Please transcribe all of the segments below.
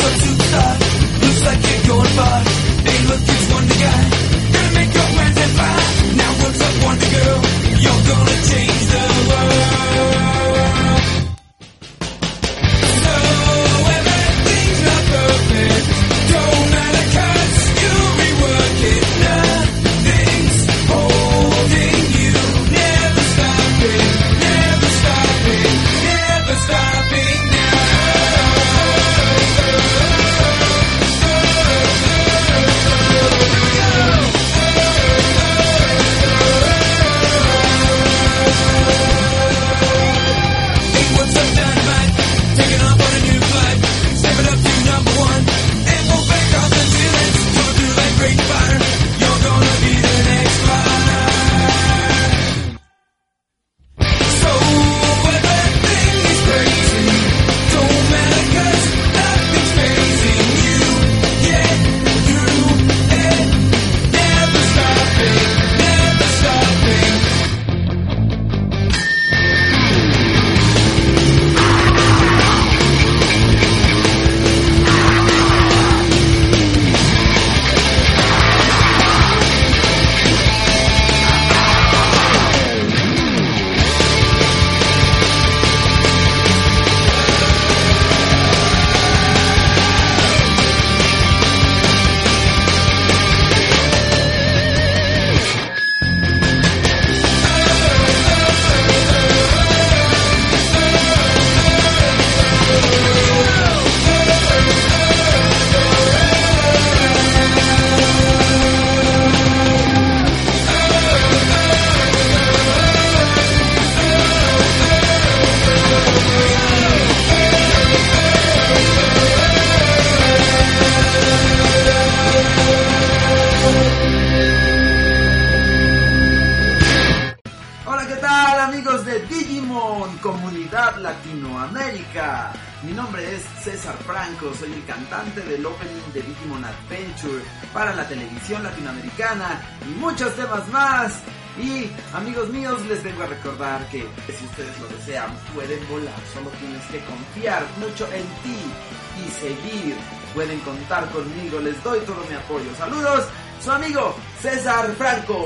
Latinoamérica. Mi nombre es César Franco, soy el cantante del opening de Digimon Adventure para la televisión latinoamericana y muchos temas más. Y amigos míos, les vengo a recordar que si ustedes lo desean pueden volar, solo tienes que confiar mucho en ti y seguir. Pueden contar conmigo, les doy todo mi apoyo. Saludos, su amigo César Franco.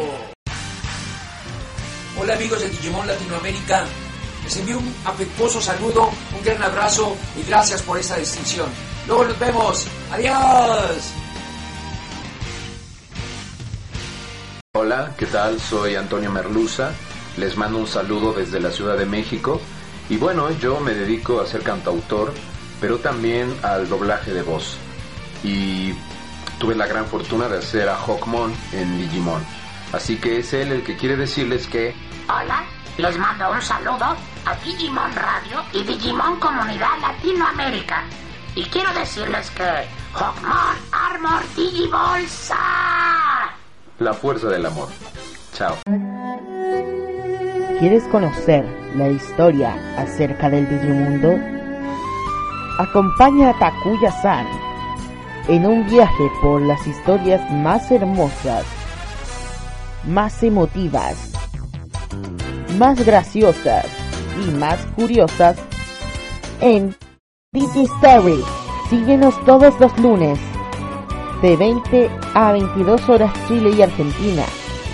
Hola amigos de Digimon Latinoamérica, les envío un afectuoso saludo, un gran abrazo y gracias por esta distinción. Luego nos vemos, adiós. Hola, ¿qué tal? Soy Antonio Merluza, les mando un saludo desde la Ciudad de México y bueno, yo me dedico a ser cantautor, pero también al doblaje de voz y tuve la gran fortuna de hacer a Hawkmon en Digimon, así que es él el que quiere decirles que... Hola, les mando un saludo a Digimon Radio y Digimon Comunidad Latinoamérica y quiero decirles que Hawkmon Armor Digibolsa. La fuerza del amor. Chao. ¿Quieres conocer la historia acerca del Digimundo? Acompaña a Takuya-san en un viaje por las historias más hermosas, más emotivas, más graciosas y más curiosas en DigiStory. Síguenos todos los lunes de 20 a 22 horas Chile y Argentina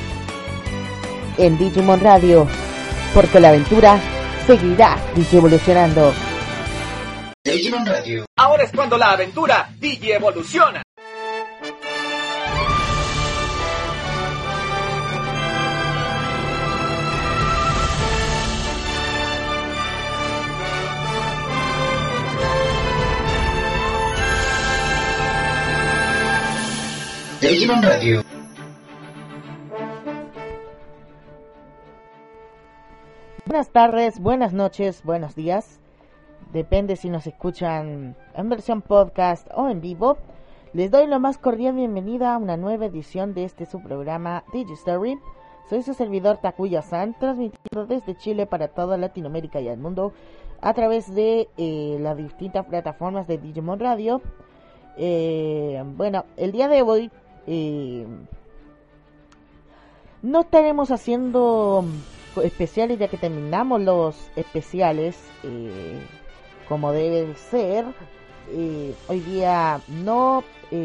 en Digimon Radio, porque la aventura seguirá digievolucionando. Digimon Radio. Ahora es cuando la aventura digievoluciona. Digimon Radio. Buenas tardes, buenas noches, buenos días. Depende si nos escuchan en versión podcast o en vivo. Les doy la más cordial bienvenida a una nueva edición de su programa DigiStory. Soy su servidor Takuya-san, transmitido desde Chile para toda Latinoamérica y el mundo a través de las distintas plataformas de Digimon Radio. Bueno, el día de hoy no estaremos haciendo especiales, ya que terminamos los especiales como debe de ser, hoy día no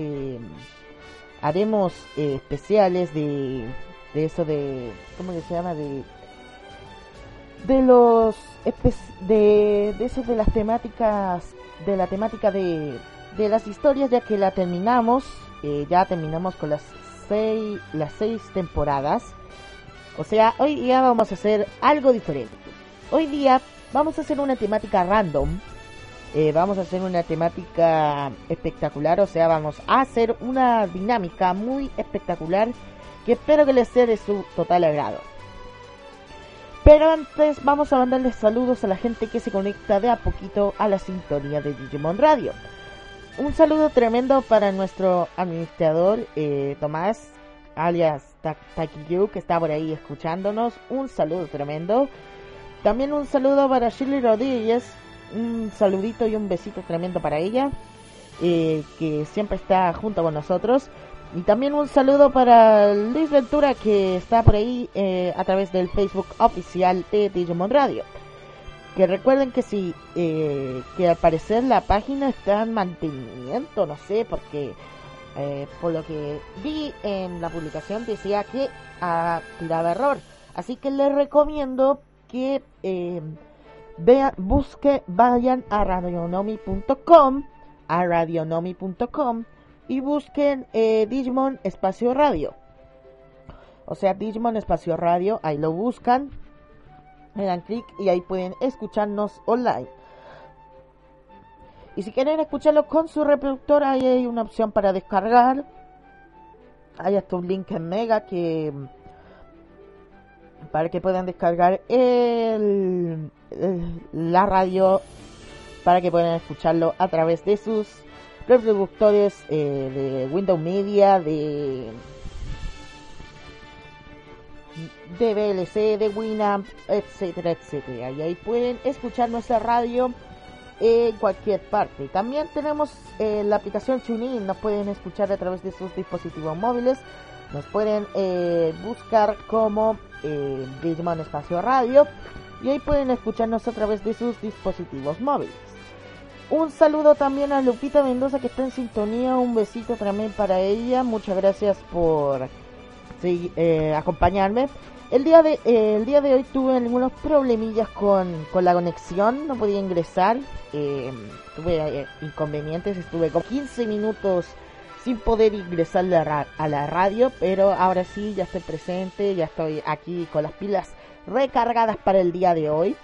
haremos especiales de eso de, ¿cómo que se llama? De los de eso de las temáticas, de la temática de las historias, ya que ya terminamos con las seis temporadas. O sea, hoy día vamos a hacer algo diferente. Hoy día vamos a hacer una temática random. Vamos a hacer una temática espectacular. O sea, vamos a hacer una dinámica muy espectacular que espero que les sea de su total agrado. Pero antes vamos a mandarles saludos a la gente que se conecta de a poquito a la sintonía de Digimon Radio. Un saludo tremendo para nuestro administrador Tomás, alias Takiyu, que está por ahí escuchándonos. Un saludo tremendo. También un saludo para Shirley Rodríguez. Un saludito y un besito tremendo para ella, que siempre está junto con nosotros. Y también un saludo para Luis Ventura, que está por ahí a través del Facebook oficial de Digimon Radio. Que recuerden que que al parecer la página está en mantenimiento, no sé, porque por lo que vi en la publicación decía que tiraba error. Así que les recomiendo que vayan a radionomi.com y busquen Digimon Espacio Radio. O sea, Digimon Espacio Radio, ahí lo buscan, le dan clic y ahí pueden escucharnos online. Y si quieren escucharlo con su reproductor, ahí hay una opción para descargar. Hay hasta un link en Mega para que puedan descargar la radio, para que puedan escucharlo a través de sus reproductores de Windows Media, de VLC, de Winamp, etcétera, etcétera. Y ahí pueden escuchar nuestra radio en cualquier parte. También tenemos la aplicación TuneIn. Nos pueden escuchar a través de sus dispositivos móviles. Nos pueden buscar como Digimon Espacio Radio, y ahí pueden escucharnos a través de sus dispositivos móviles. Un saludo también a Lupita Mendoza, que está en sintonía. Un besito también para ella. Muchas gracias por acompañarme. El día de hoy tuve algunos problemillas con la conexión. No podía ingresar. Tuve inconvenientes. Estuve con 15 minutos sin poder ingresar a la radio. Pero ahora sí, ya estoy presente. Ya estoy aquí con las pilas recargadas para el día de hoy.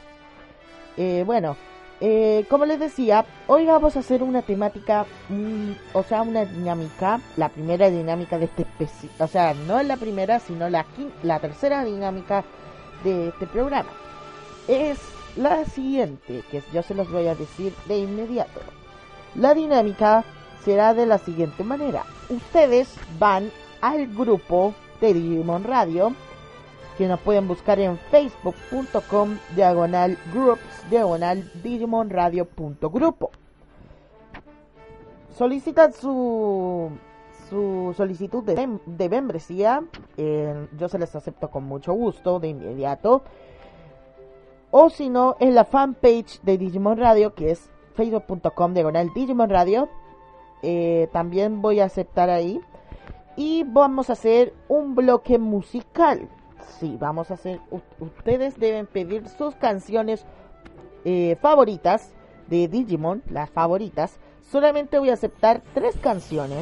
Como les decía, hoy vamos a hacer una temática, una dinámica, la primera dinámica de este o sea, no es la primera, sino la tercera dinámica de este programa. Es la siguiente, que yo se los voy a decir de inmediato. La dinámica será de la siguiente manera. Ustedes van al grupo de Digimon Radio, que nos pueden buscar en facebook.com/groups/digimonradio.grupo. Solicitan su solicitud de membresía. Yo se les acepto con mucho gusto de inmediato. O si no, en la fanpage de Digimon Radio, que es facebook.com/Digimon Radio. También voy a aceptar ahí. Y vamos a hacer un bloque musical. Sí, vamos a hacer. Ustedes deben pedir sus canciones favoritas de Digimon, las favoritas. Solamente voy a aceptar 3 canciones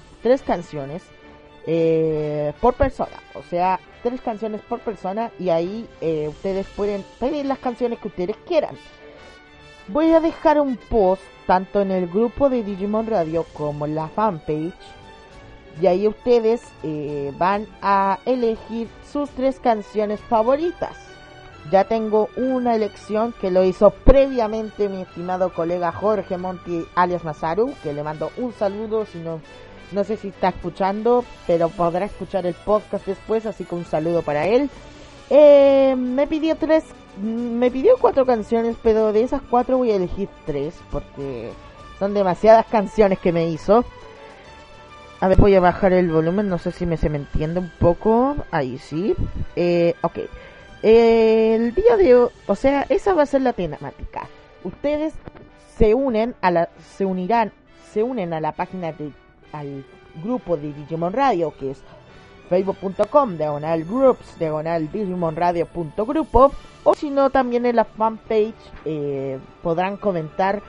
por persona. O sea, 3 canciones por persona. Y ahí ustedes pueden pedir las canciones que ustedes quieran. Voy a dejar un post tanto en el grupo de Digimon Radio como en la fanpage. Y ahí ustedes van a elegir sus 3 canciones favoritas. Ya tengo una elección que lo hizo previamente mi estimado colega Jorge Monti, alias Masaru, que le mando un saludo. Si no sé si está escuchando, pero podrá escuchar el podcast después, así que un saludo para él. Me pidió 4 canciones, pero de esas 4 voy a elegir 3 porque son demasiadas canciones que me hizo. A ver, voy a bajar el volumen, no sé si se me entiende un poco. Ahí sí. Ok. El día de hoy, o sea, esa va a ser la temática. Ustedes se unen a la página al grupo de Digimon Radio, que es facebook.com/groups /digimonradio.grupo, o si no también en la fanpage podrán comentar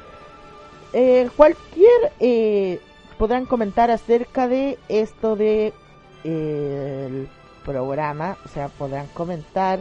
podrán comentar acerca de esto de el programa, o sea, podrán comentar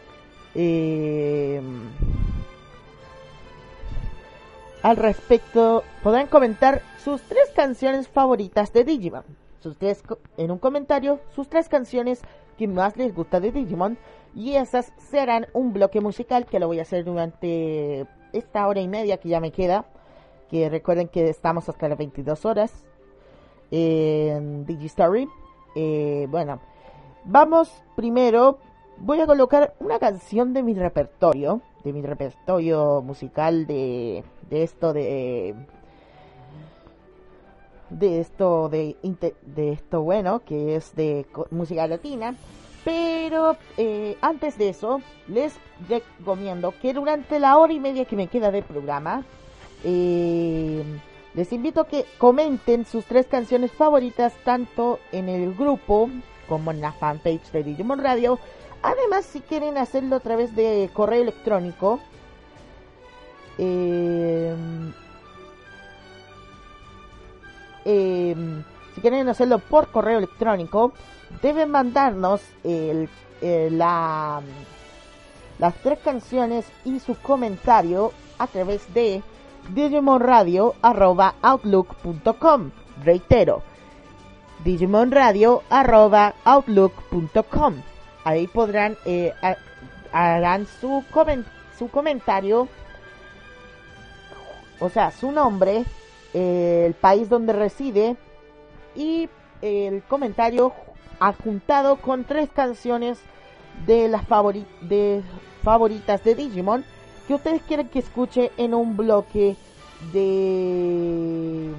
al respecto, podrán comentar sus 3 canciones favoritas de Digimon. En un comentario, sus 3 canciones que más les gusta de Digimon, y esas serán un bloque musical que lo voy a hacer durante esta hora y media que ya me queda, que recuerden que estamos hasta las 22 horas en Digistory. Bueno, vamos primero, voy a colocar una canción de mi repertorio musical de esto bueno, que es de música latina. Pero antes de eso, les recomiendo que durante la hora y media que me queda de programa, les invito a que comenten sus 3 canciones favoritas tanto en el grupo como en la fanpage de Digimon Radio. Además, si quieren hacerlo a través de correo electrónico, si quieren hacerlo por correo electrónico, deben mandarnos las 3 canciones y su comentario a través de digimonradio@outlook.com. Reitero, digimonradio@outlook.com. Ahí podrán harán su comentario, o sea, su nombre, el país donde reside y el comentario adjuntado con 3 canciones de las favoritas de Digimon que ustedes quieren que escuche en un bloque de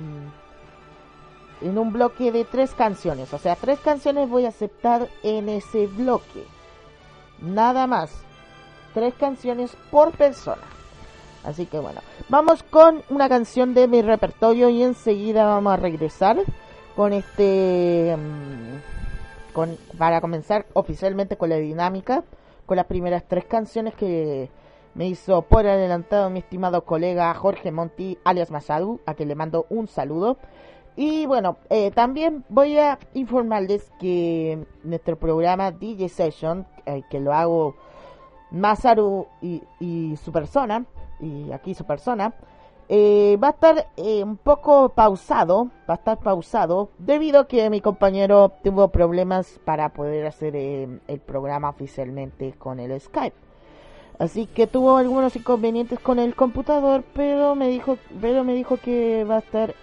3 canciones. O sea, 3 canciones voy a aceptar en ese bloque, nada más, 3 canciones por persona. Así que bueno, vamos con una canción de mi repertorio y enseguida vamos a regresar con para comenzar oficialmente con la dinámica, con las primeras 3 canciones que me hizo por adelantado mi estimado colega Jorge Monti, alias Masaru, a quien le mando un saludo. Y bueno, también voy a informarles que nuestro programa DJ Session, que lo hago Masaru y su persona, y aquí su persona, va a estar un poco pausado, debido a que mi compañero tuvo problemas para poder hacer el programa oficialmente con el Skype. Así que tuvo algunos inconvenientes con el computador, pero me dijo que va a estar,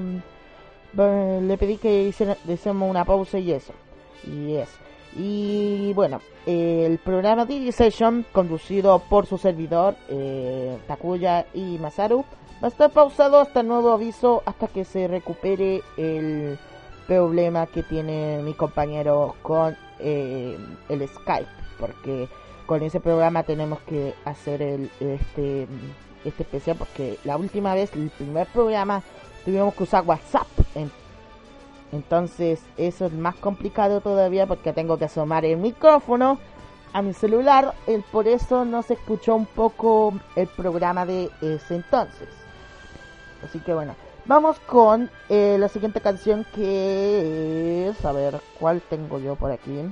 le pedí que hiciéramos una pausa y eso. Y bueno, el programa DJ Session, conducido por su servidor, Takuya y Masaru, va a estar pausado hasta nuevo aviso, hasta que se recupere el problema que tiene mi compañero con el Skype, porque con ese programa tenemos que hacer este especial, porque la última vez, el primer programa, tuvimos que usar WhatsApp. Entonces eso es más complicado todavía, porque tengo que asomar el micrófono a mi celular. Por eso no se escuchó un poco el programa de ese entonces. Así que bueno, vamos con la siguiente canción, que es, a ver, ¿cuál tengo yo por aquí?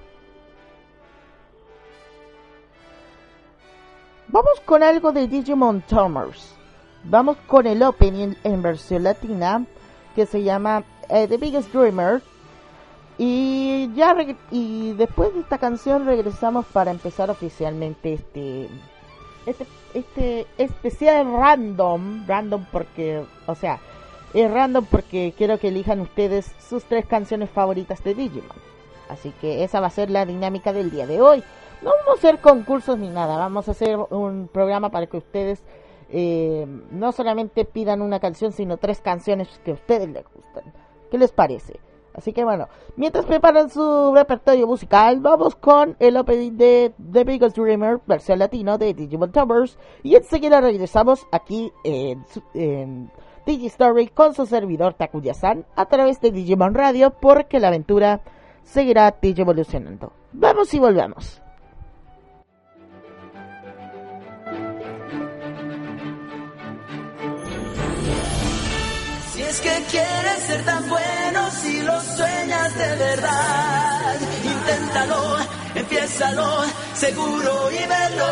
Vamos con algo de Digimon Tamers. Vamos con el opening en versión latina, que se llama The Biggest Dreamer. Y después de esta canción regresamos para empezar oficialmente este especial random porque, o sea, es random porque quiero que elijan ustedes sus 3 canciones favoritas de Digimon. Así que esa va a ser la dinámica del día de hoy. No vamos a hacer concursos ni nada, vamos a hacer un programa para que ustedes no solamente pidan una canción, sino 3 canciones que a ustedes les gustan. ¿Qué les parece? Así que bueno, mientras preparan su repertorio musical, vamos con el opening de The Biggest Dreamer, versión latino de Digimon Tamers. Y enseguida regresamos aquí en Digistory con su servidor Takuya-san a través de Digimon Radio, porque la aventura seguirá Digivolucionando. Vamos y volvemos. Si es que quieres ser tan bueno, si lo sueñas de verdad, inténtalo, empiézalo, seguro y verlo.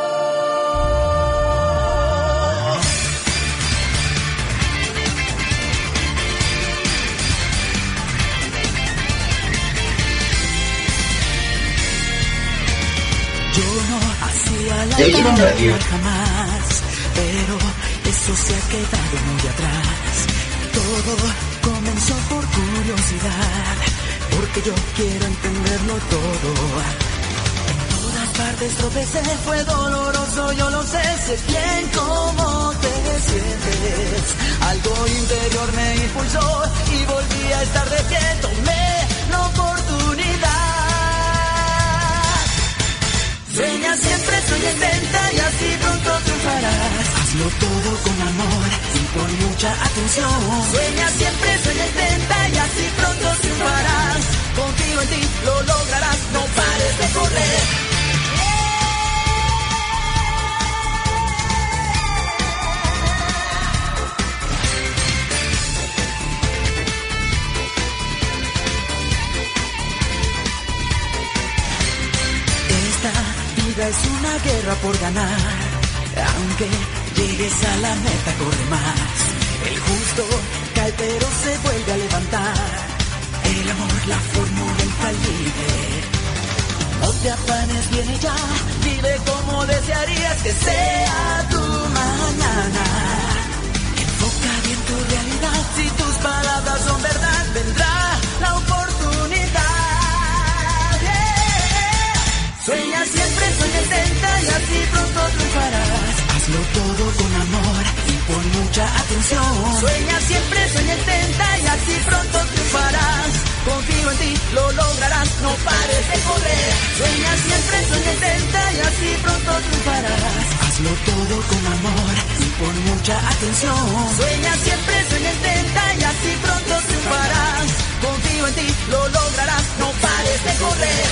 Yo no hacía la Digimon Radio jamás, pero eso se ha quedado muy atrás. Todo comenzó por curiosidad, porque yo quiero entenderlo todo. En todas partes tropecé, fue doloroso, yo lo sé bien cómo te sientes. Algo interior me impulsó y volví a estar de pie, tomé la oportunidad. Sueña siempre, sueña, intenta y así pronto triunfarás. Hazlo todo con amor y con mucha atención. Sueña siempre, sueña, intenta y así pronto triunfarás. Confío en ti, lo lograrás, no pares de correr. Es una guerra por ganar, aunque llegues a la meta corre más. El justo cae pero se vuelve a levantar. El amor, la fórmula infalible. No te afanes, viene ya, vive como desearías que sea tu mañana. Enfoca bien tu realidad, si tus palabras son verdad, vendrá la oportunidad. Sueña siempre, sueña, intenta y así pronto triunfarás. Hazlo todo con amor y con mucha atención. Sueña siempre, sueña, intenta y así pronto triunfarás. Confío en ti, lo lograrás, no pares de correr. Sueña siempre, sueña, intenta y así pronto triunfarás. Hazlo todo con amor y con mucha atención. Sueña siempre, sueña, intenta y así pronto triunfarás. Confío en ti, lo lograrás, no pares de correr.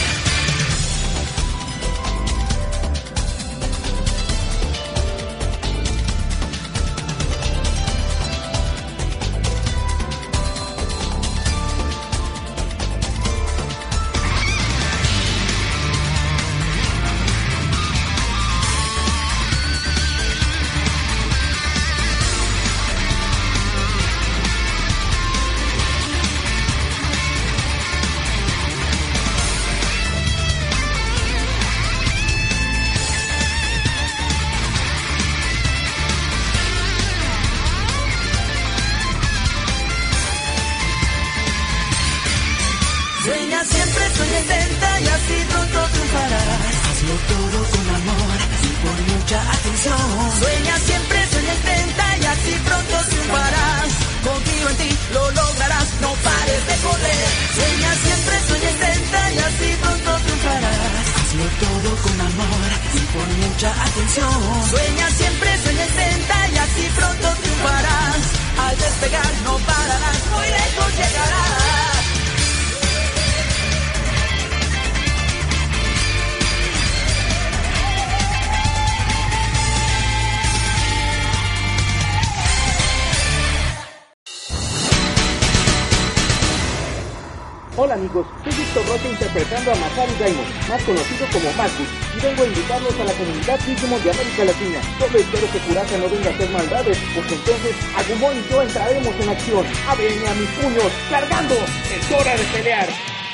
Hola amigos, soy Víctor Rocha interpretando a Masaru Daimon, más conocido como Marcus, y vengo a invitarlos a la comunidad Digimon de América Latina. Solo espero que Kurasa no venga a hacer maldades, porque entonces Agumon y yo entraremos en acción. ¡Ábreme a mis puños! ¡Cargando! ¡Es hora de pelear!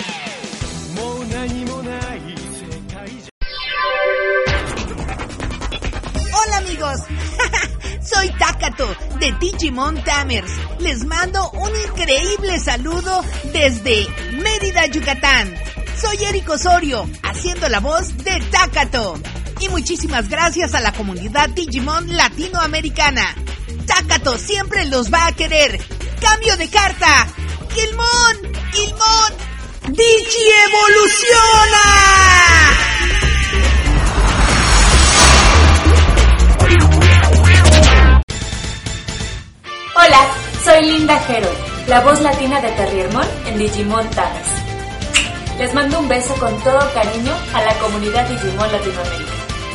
Hola amigos, soy Takato de Digimon Tamers. Les mando un increíble saludo desde Mérida, Yucatán. Soy Eric Osorio, haciendo la voz de Takato. Y muchísimas gracias a la comunidad Digimon latinoamericana. Takato siempre los va a querer. ¡Cambio de carta! ¡Gilmon! ¡Gilmon! evoluciona. Hola, soy Linda Hero, la voz latina de Terriermon en Digimon Tamers. Les mando un beso con todo cariño a la comunidad Digimon Latinoamérica.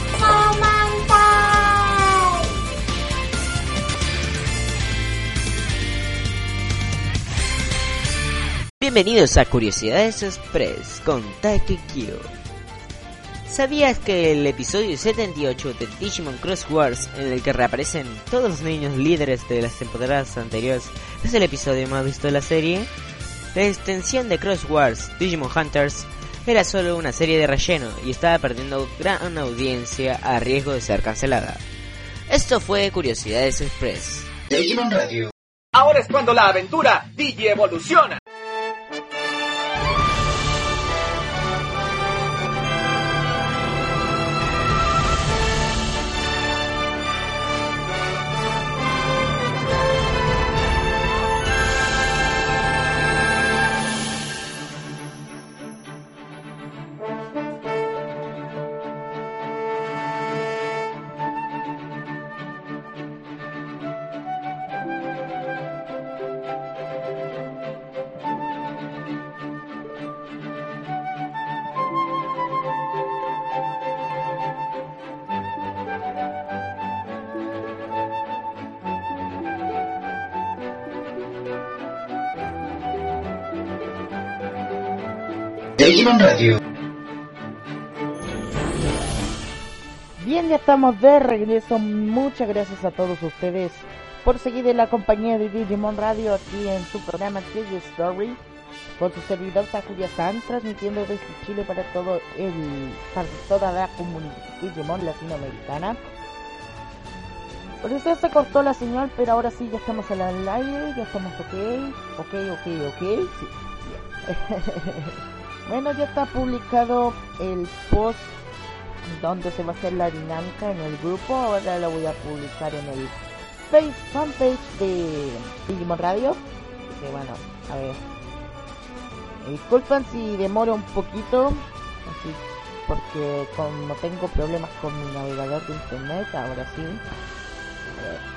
Bienvenidos a Curiosidades Express con Taiki Kyo. ¿Sabías que el episodio 78 de Digimon Cross Wars, en el que reaparecen todos los niños líderes de las temporadas anteriores, es el episodio más visto de la serie? La extensión de Cross Wars, Digimon Hunters, era solo una serie de relleno y estaba perdiendo gran audiencia a riesgo de ser cancelada. Esto fue Curiosidades Express. Digimon Radio. Ahora es cuando la aventura Digi evoluciona. Digimon Radio. Bien, ya estamos de regreso. Muchas gracias a todos ustedes por seguir en la compañía de Digimon Radio aquí en su programa Digi Story con su servidor Takuya-san, transmitiendo desde Chile para toda la comunidad Digimon latinoamericana. Por eso se cortó la señal, pero ahora sí ya estamos al aire, ya estamos ok, sí. Bueno, ya está publicado el post donde se va a hacer la dinámica en el grupo. Ahora lo voy a publicar en el fanpage de Digimon Radio. Que bueno, a ver. Disculpen si demoro un poquito, así, porque como tengo problemas con mi navegador de internet, ahora sí. A ver.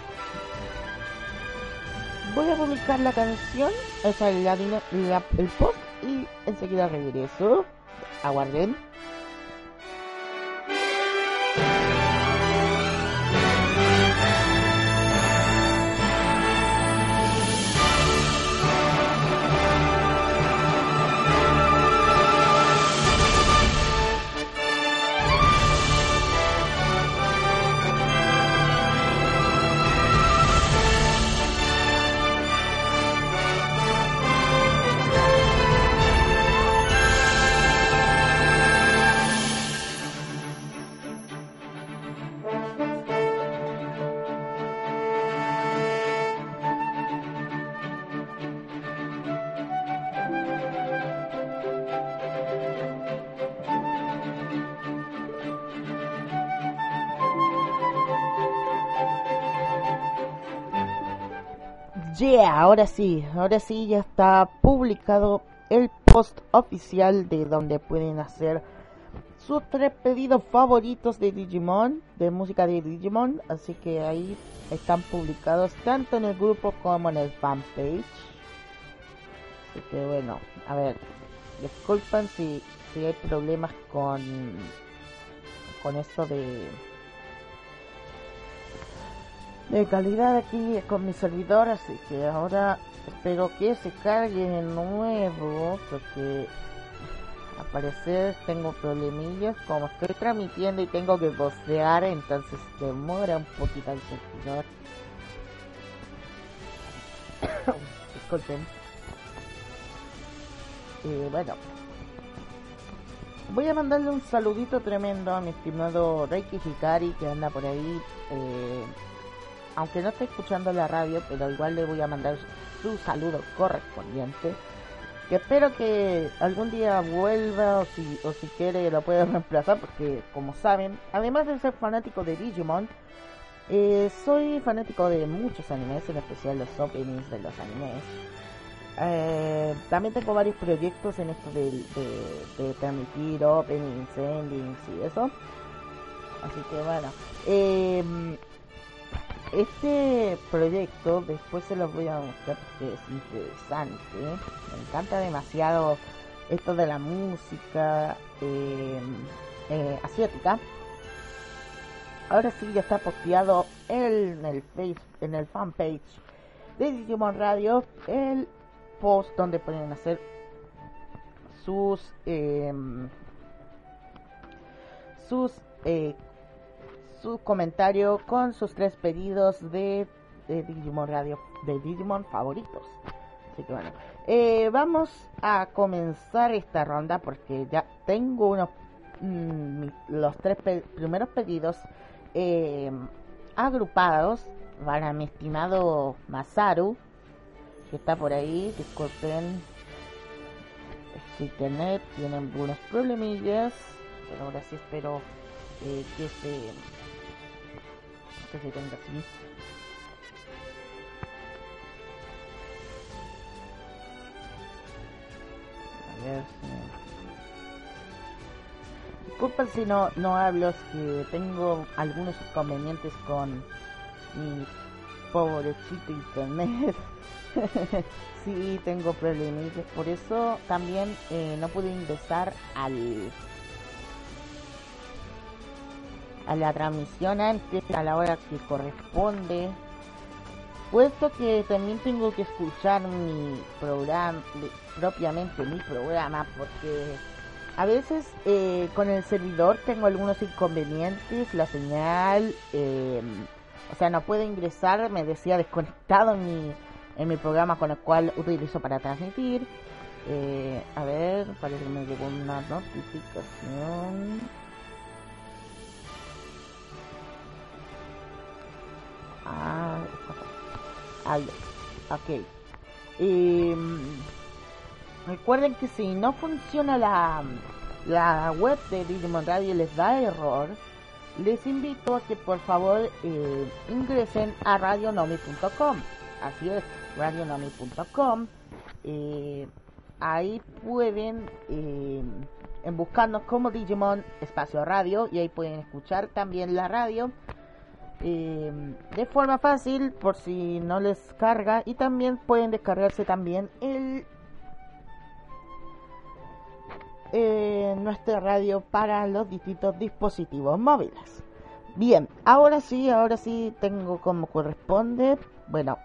Voy a publicar la canción, o sea, el post, y enseguida regreso. Aguarden. Yeah, ahora sí ya está publicado el post oficial de donde pueden hacer sus 3 pedidos favoritos de Digimon, de música de Digimon, así que ahí están publicados tanto en el grupo como en el fanpage. Así que bueno, a ver, disculpen si hay problemas con esto de calidad aquí con mi servidor, así que ahora espero que se cargue de nuevo, porque al parecer tengo problemillas, como estoy transmitiendo y tengo que vocear, entonces demora un poquito el servidor. Disculpen. Bueno, voy a mandarle un saludito tremendo a mi estimado Reiki Hikari, que anda por ahí, aunque no esté escuchando la radio, pero igual le voy a mandar su saludo correspondiente, que espero que algún día vuelva, o si quiere lo puede reemplazar, porque como saben, además de ser fanático de Digimon, soy fanático de muchos animes, en especial los openings de los animes. también tengo varios proyectos en esto de transmitir openings, endings y eso. Así que bueno, este proyecto después se los voy a mostrar porque es interesante. Me encanta demasiado esto de la música asiática. Ahora sí ya está posteado en el fanpage de Digimon Radio el post donde pueden hacer sus comentarios con sus 3 pedidos de Digimon Radio, de Digimon favoritos. Así que bueno, vamos a comenzar esta ronda porque ya tengo los 3 primeros pedidos agrupados para mi estimado Masaru, que está por ahí. Disculpen, su internet tiene algunos problemillas, pero ahora sí espero que se tenga así. A ver si... Disculpen si no hablo, es que tengo algunos inconvenientes con mi pobrecito internet. Sí, tengo problemas, por eso también no pude ingresar a la transmisión antes, a la hora que corresponde, puesto que también tengo que escuchar mi programa, propiamente mi programa, porque a veces con el servidor tengo algunos inconvenientes, la señal, o sea, no puedo ingresar, me decía desconectado en mi programa con el cual utilizo para transmitir. A ver, parece que me llegó una notificación. Ahí, ok. Recuerden que si no funciona la web de Digimon Radio y les da error, les invito a que por favor ingresen a radionomi.com. Así es, radionomi.com. Ahí pueden buscarnos como Digimon Espacio Radio, y ahí pueden escuchar también la radio de forma fácil por si no les carga, y también pueden descargarse también nuestra radio para los distintos dispositivos móviles. Bien, ahora sí tengo como corresponde. Bueno,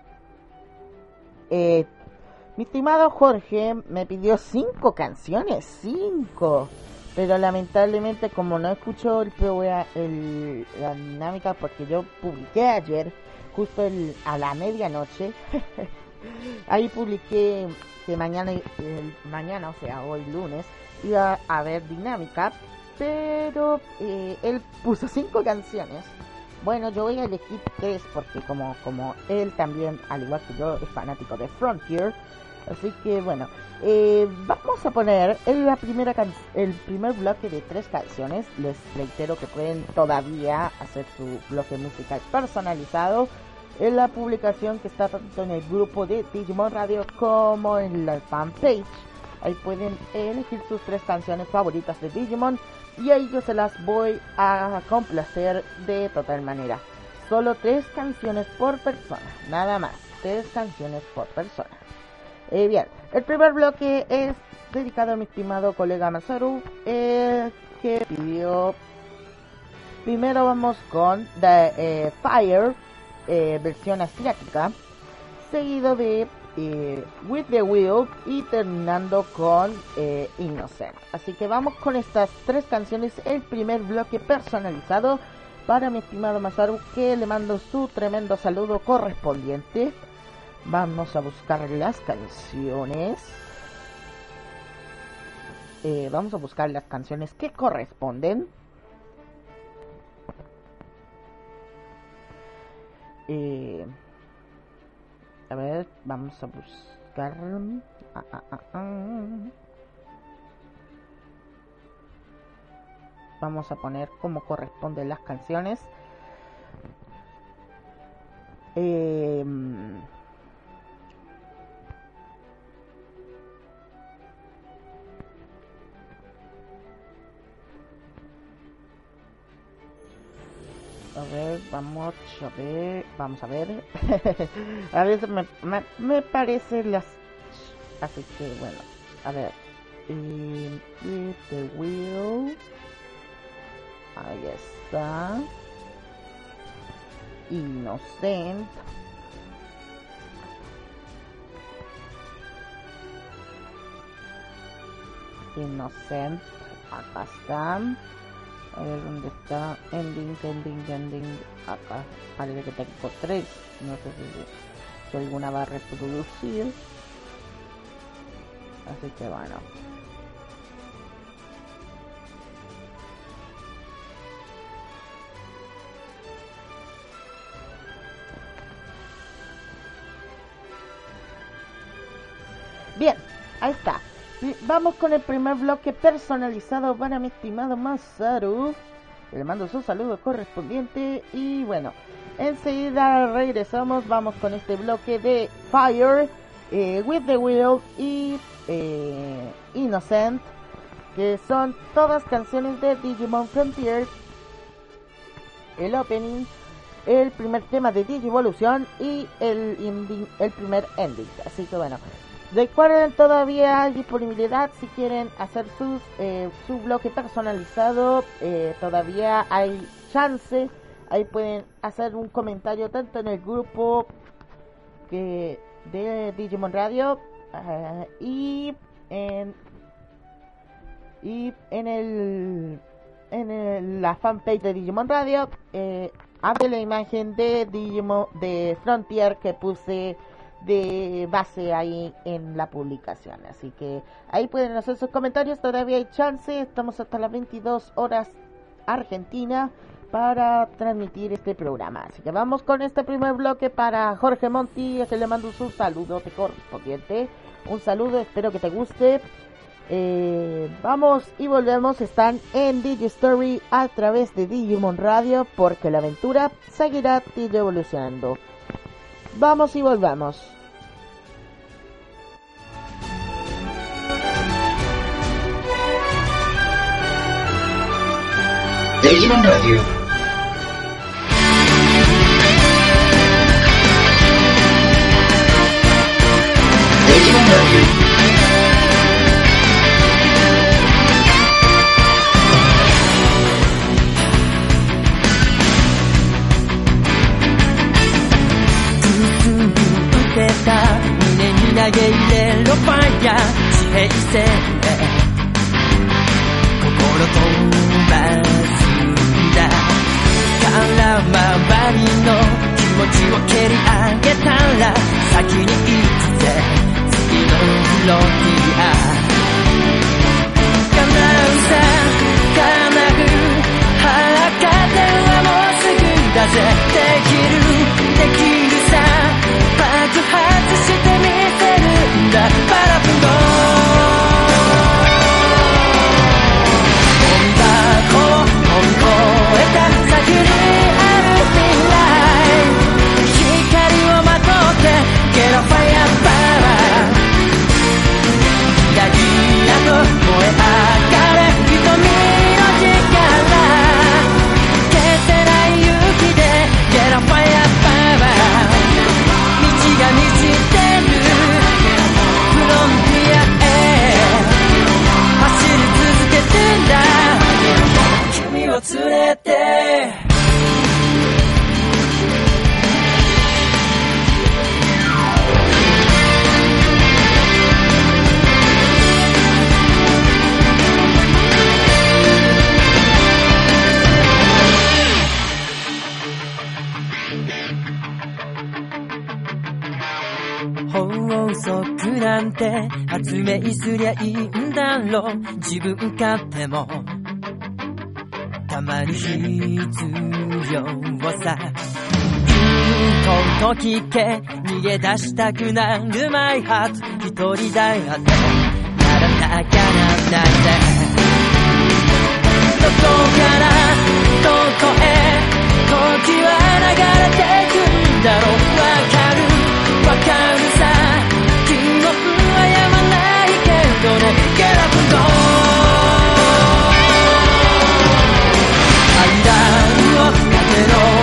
mi estimado Jorge me pidió 5 canciones, 5, pero lamentablemente como no escucho la dinámica, porque yo publiqué ayer justo a la medianoche ahí publiqué que mañana, o sea hoy lunes, iba a haber dinámica, pero él puso 5 canciones. Bueno, yo voy a elegir 3 porque como él también, al igual que yo, es fanático de Frontier. Así que bueno, vamos a poner el primer bloque de 3 canciones. Les reitero que pueden todavía hacer su bloque musical personalizado en la publicación que está tanto en el grupo de Digimon Radio como en la fanpage. Ahí pueden elegir sus 3 canciones favoritas de Digimon, y ahí yo se las voy a complacer de total manera. Solo 3 canciones por persona, nada más, 3 canciones por persona. Bien, el primer bloque es dedicado a mi estimado colega Masaru, que pidió. Primero vamos con The Fire, versión asiática, seguido de With the Wheel, y terminando con Innocent. Así que vamos con estas 3 canciones, el primer bloque personalizado para mi estimado Masaru, que le mando su tremendo saludo correspondiente. Vamos a buscar las canciones. Vamos a buscar las canciones que corresponden. A ver, vamos a buscar. Vamos a poner como corresponden las canciones. vamos a ver. A veces me parecen las... Así que bueno, a ver. With the wheel. Ahí está. Innocent. Acá está. A ver dónde está. Ending. Acá parece que tengo 3. No sé si alguna va a reproducir. Así que bueno. Bien, ahí está. Vamos con el primer bloque personalizado para mi estimado Masaru. Le mando su saludo correspondiente. Y bueno, enseguida regresamos. Vamos con este bloque de Fire, With the Wheel y Innocent, que son todas canciones de Digimon Frontier. El opening, el primer tema de Digivolution y el primer ending. Así que bueno, recuerden, todavía hay disponibilidad si quieren hacer su bloque personalizado. Todavía hay chance. Ahí pueden hacer un comentario tanto en el grupo de Digimon Radio y en la fanpage de Digimon Radio. Abre la imagen de Digimon de Frontier que puse de base ahí en la publicación, así que ahí pueden hacer sus comentarios. Todavía hay chance, estamos hasta las 22 horas Argentina para transmitir este programa, así que vamos con este primer bloque para Jorge Monti, a que le mando su saludo correspondiente. Un saludo, espero que te guste. Vamos y volvemos. Están en Digistory a través de Digimon Radio, porque la aventura seguirá evolucionando. Vamos y volvamos. Digimon Radio. Digimon Radio. 胸に投げ入れろファイヤー地平線で心飛ばすんだ空回りの気持ちを蹴り上げたら先に行くぜ次のフロンティア叶うさ叶う腹かてはもうすぐだぜできるさ爆発してみせるんだパラプロ本場を乗り越えた先にある未来光をまとってゲロファイアパワーギラギラと燃え上がれ瞳の力消せない勇気でゲロファイアパワーが満ちてるフロンティアへ走り続けてんだ君を連れて法則なんて発明すりゃいいんだろう自分勝手もたまに必要さ言うこと聞け逃げ出したくなるマイハート一人だってならなきゃなんないぜどこからどこへ時は流れてくんだろうわかるさ気温はやまないけどねゲラブド階段を駆けろ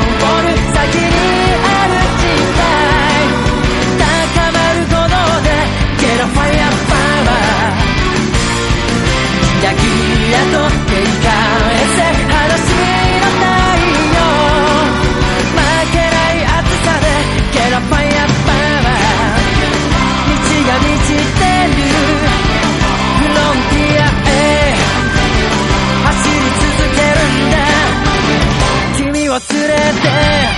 してるフロンティアへ走り続けるんだ君を連れて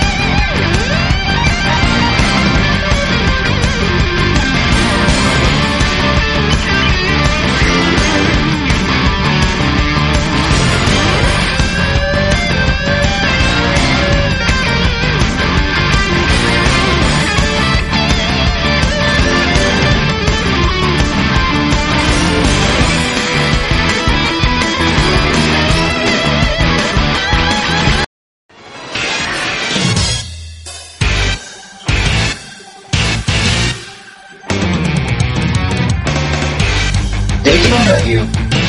Digimon Radio.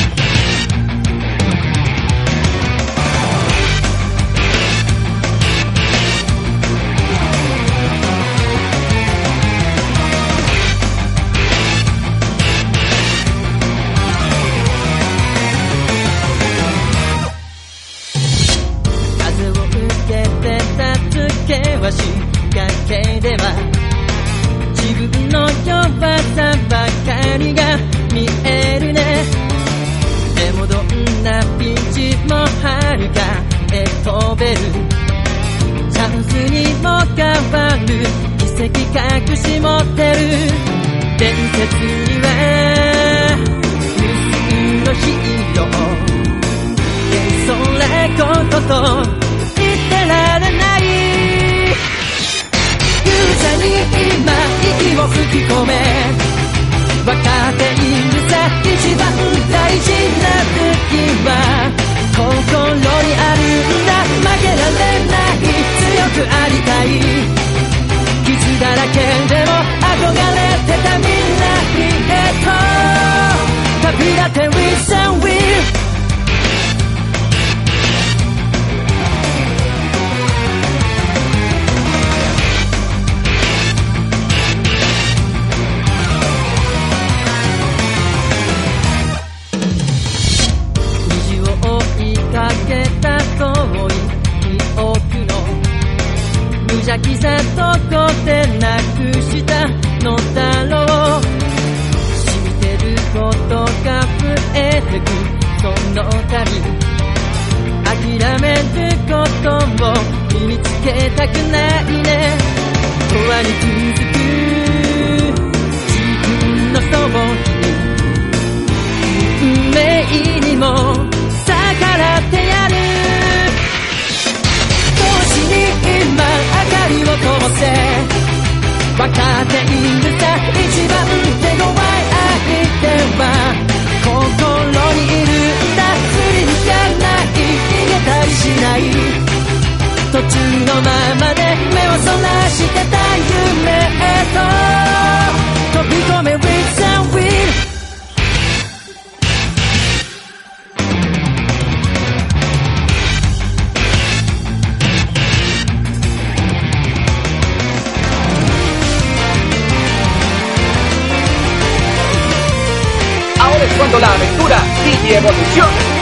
Cuando la aventura Digi evoluciona.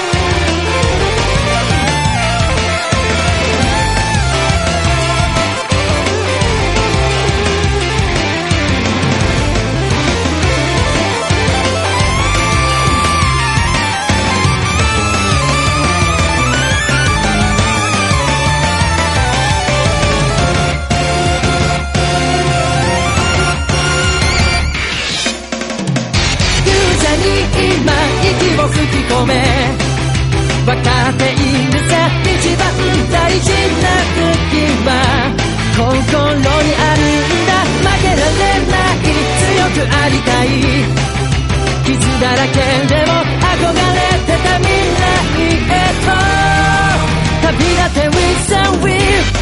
分かっているさ一番大事な時は心にあるんだ負けられない強くありたい傷だらけでも憧れてた未来へと旅立て With a Will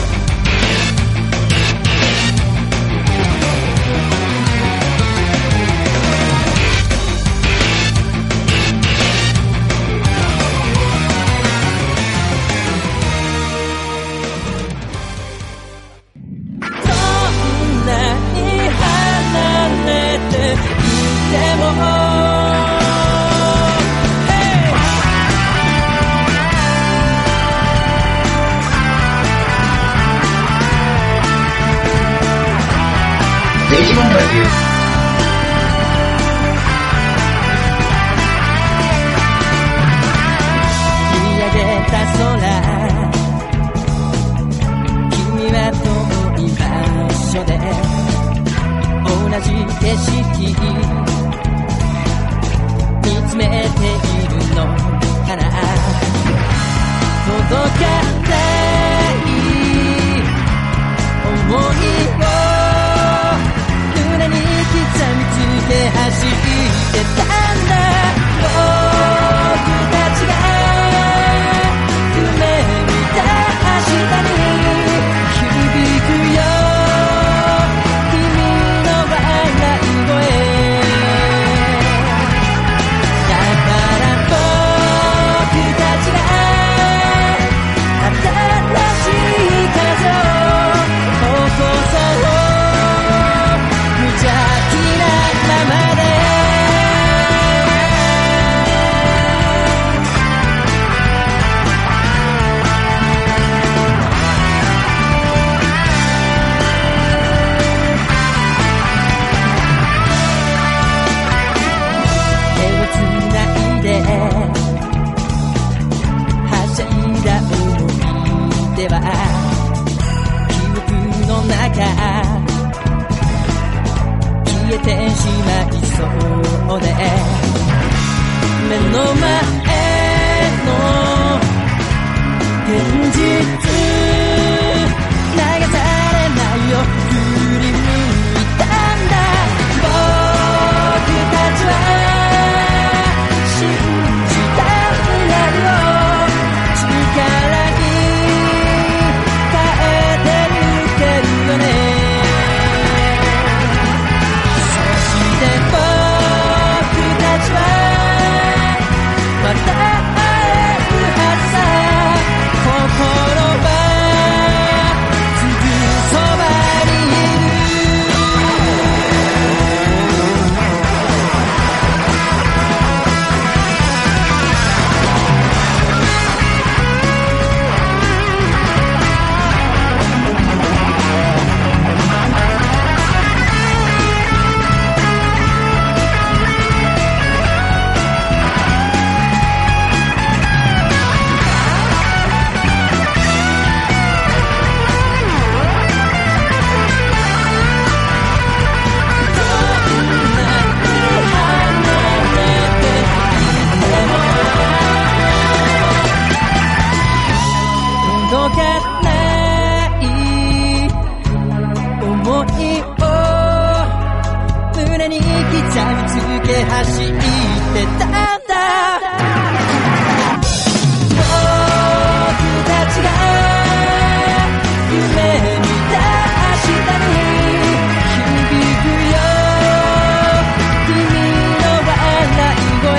Digimon Radio. け走ってたんだ僕たちが夢見た明日に響くよ君の笑い声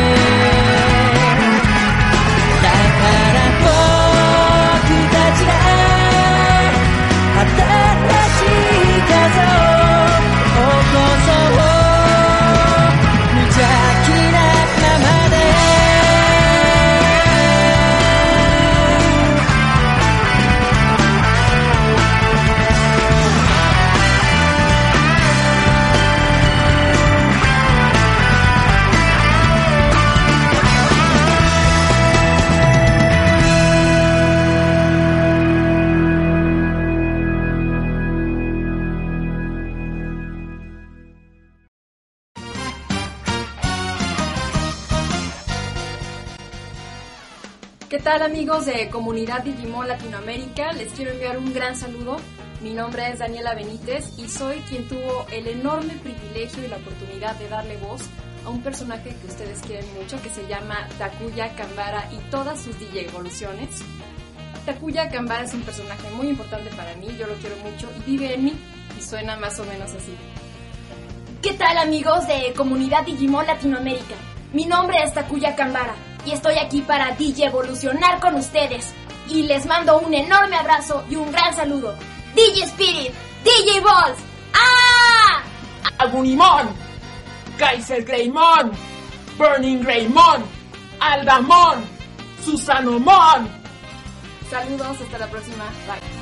だから僕たちが新しい風を起こそう無邪気なままで ¿Qué tal amigos de Comunidad Digimon Latinoamérica? Les quiero enviar un gran saludo. Mi nombre es Daniela Benítez y soy quien tuvo el enorme privilegio y la oportunidad de darle voz a un personaje que ustedes quieren mucho que se llama Takuya Kanbara y todas sus DJ evoluciones. Takuya Kanbara es un personaje muy importante para mí, yo lo quiero mucho y vive en mí y suena más o menos así. ¿Qué tal amigos de Comunidad Digimon Latinoamérica? Mi nombre es Takuya Kanbara y estoy aquí para DJ evolucionar con ustedes. Y les mando un enorme abrazo y un gran saludo. DJ Spirit, DJ Balls, ¡ah! Agunimon, Kaiser Greymon, Burning Greymon, Aldamon, Susanomon. Saludos, hasta la próxima. Bye.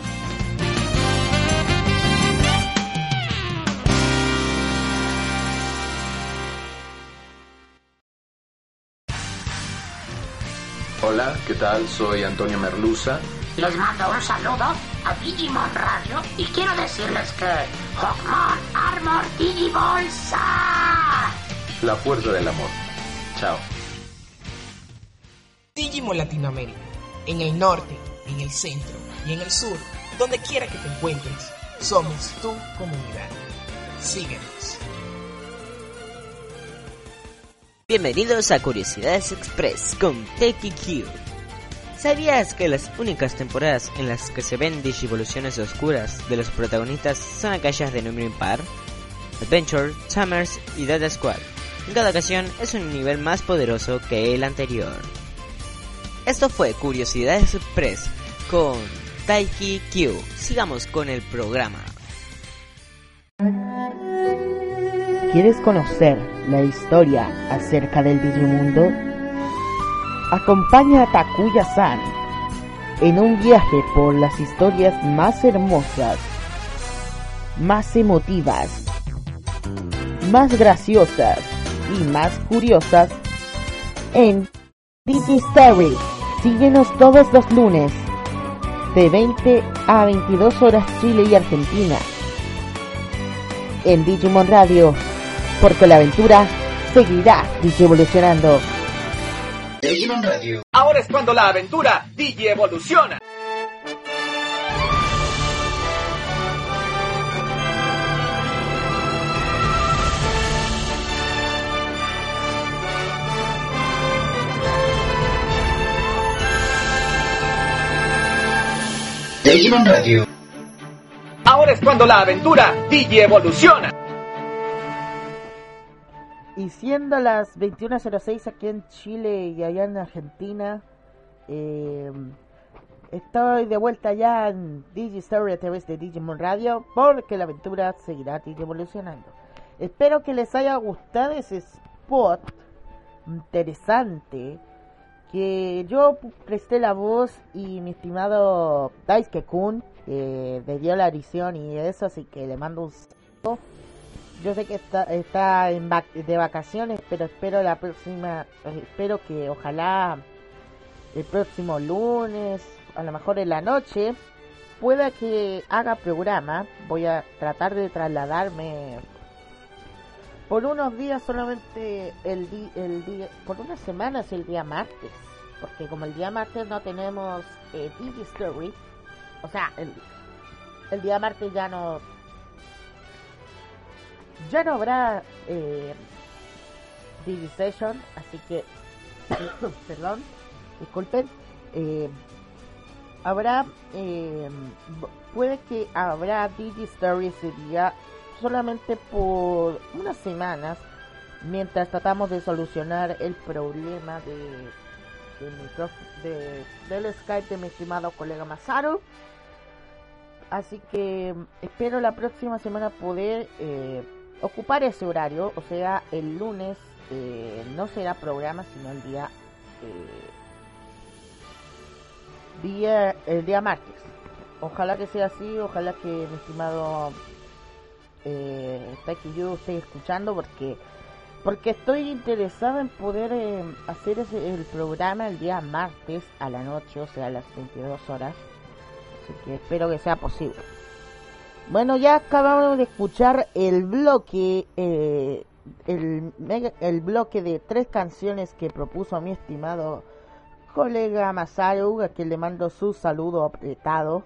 Hola, ¿qué tal? Soy Antonio Merluza. Les mando un saludo a Digimon Radio y quiero decirles que Hawkmon Armor Digibolsa. La fuerza del amor. Chao. Digimon Latinoamérica. En el norte, en el centro y en el sur, donde quiera que te encuentres, somos tu comunidad. Síguenos. Bienvenidos a Curiosidades Express con TQQ. ¿Sabías que las únicas temporadas en las que se ven digivoluciones oscuras de los protagonistas son aquellas de número impar? Adventure, Summers y Data Squad. En cada ocasión es un nivel más poderoso que el anterior. Esto fue Curiosidades Express con Taiki Q. Sigamos con el programa. ¿Quieres conocer la historia acerca del Digimundo? Acompaña a Takuya-san en un viaje por las historias más hermosas, más emotivas, más graciosas y más curiosas en DigiStory. Síguenos todos los lunes de 20 a 22 horas Chile y Argentina en Digimon Radio, porque la aventura seguirá digievolucionando. Digimon Radio. Ahora es cuando la aventura digievoluciona. Digimon Radio. Ahora es cuando la aventura digievoluciona. Y siendo las 21:06 aquí en Chile y allá en Argentina, estoy de vuelta ya en DigiStory a través de Digimon Radio, porque la aventura seguirá digievolucionando. Espero que les haya gustado ese spot interesante que yo presté la voz y mi estimado Daisuke-kun me dio la edición y eso, así que le mando un saludo. Yo sé que está de vacaciones, pero espero que ojalá el próximo lunes, a lo mejor en la noche, pueda que haga programa. Voy a tratar de trasladarme por unos días solamente, por unas semanas el día martes, porque como el día martes no tenemos DigiStory, o sea, el día martes ya no habrá Digisession, así que perdón, disculpen. Habrá puede que habrá Digistory ese día solamente por unas semanas, mientras tratamos de solucionar el problema del Skype de mi estimado colega Masaru. Así que espero la próxima semana poder ocupar ese horario, o sea, el lunes no será programa, sino el día martes. Ojalá que sea así, ojalá que mi estimado Taiki-yu esté escuchando, porque estoy interesado en poder hacer el programa el día martes a la noche, o sea, a las 22 horas. Así que espero que sea posible. Bueno, ya acabamos de escuchar el bloque, el bloque de 3 canciones que propuso a mi estimado colega Masaru, a quien le mando su saludo apretado.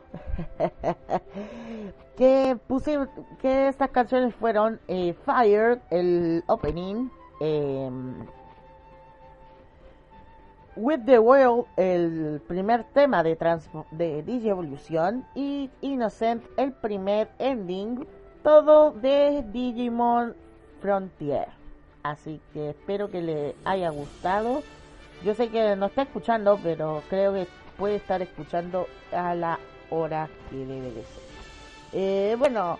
que estas canciones fueron Fire, el opening, With the World, el primer tema de Digievolution, y Innocent, el primer ending, todo de Digimon Frontier. Así que espero que le haya gustado. Yo sé que no está escuchando, pero creo que puede estar escuchando a la hora que debe de ser.